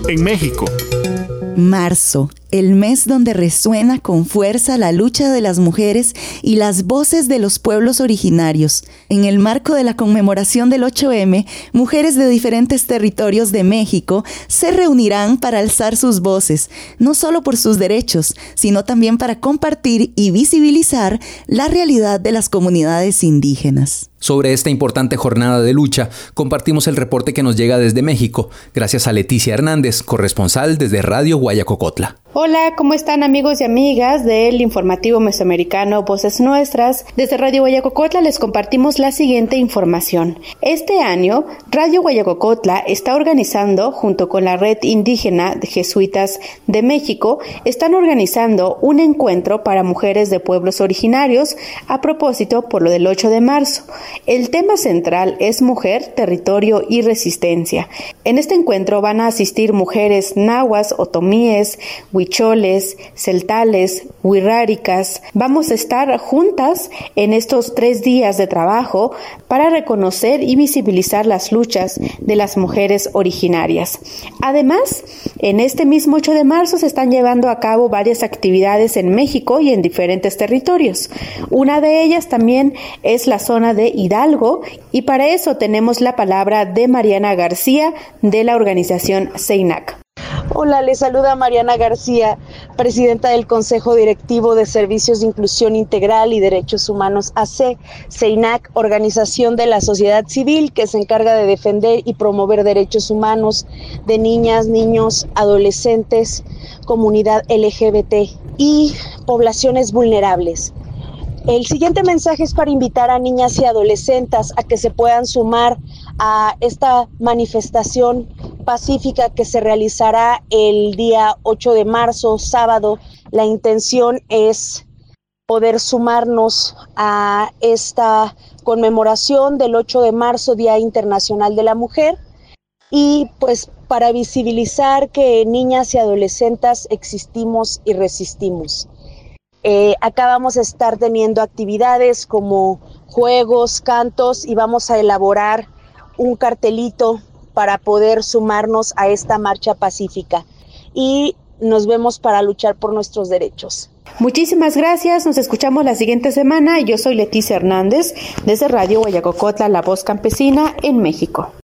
en México. Marzo, el mes donde resuena con fuerza la lucha de las mujeres y las voces de los pueblos originarios. En el marco de la conmemoración del 8M, mujeres de diferentes territorios de México se reunirán para alzar sus voces, no solo por sus derechos, sino también para compartir y visibilizar la realidad de las comunidades indígenas. Sobre esta importante jornada de lucha, compartimos el reporte que nos llega desde México, gracias a Leticia Hernández, corresponsal desde Radio Guayacocotla. Hola, ¿cómo están amigos y amigas del informativo mesoamericano Voces Nuestras? Desde Radio Guayacocotla les compartimos la siguiente información. Este año, Radio Guayacocotla está organizando, junto con la Red Indígena de Jesuitas de México, están organizando un encuentro para mujeres de pueblos originarios a propósito por lo del 8 de marzo. El tema central es mujer, territorio y resistencia. En este encuentro van a asistir mujeres nahuas, otomíes, huicholes, celtales, huirráricas. Vamos a estar juntas en estos 3 días de trabajo para reconocer y visibilizar las luchas de las mujeres originarias. Además, en este mismo 8 de marzo se están llevando a cabo varias actividades en México y en diferentes territorios. Una de ellas también es la zona de Hidalgo, y para eso tenemos la palabra de Mariana García de la organización CEINAC. Hola, les saluda Mariana García, presidenta del Consejo Directivo de Servicios de Inclusión Integral y Derechos Humanos AC, CEINAC, organización de la sociedad civil que se encarga de defender y promover derechos humanos de niñas, niños, adolescentes, comunidad LGBT y poblaciones vulnerables. El siguiente mensaje es para invitar a niñas y adolescentes a que se puedan sumar a esta manifestación pacífica que se realizará el día 8 de marzo, sábado. La intención es poder sumarnos a esta conmemoración del 8 de marzo, Día Internacional de la Mujer, y pues para visibilizar que niñas y adolescentes existimos y resistimos. Acá vamos a estar teniendo actividades como juegos, cantos, y vamos a elaborar un cartelito para poder sumarnos a esta marcha pacífica. Y nos vemos para luchar por nuestros derechos. Muchísimas gracias, nos escuchamos la siguiente semana. Yo soy Leticia Hernández desde Radio Guayacocotla, La Voz Campesina en México.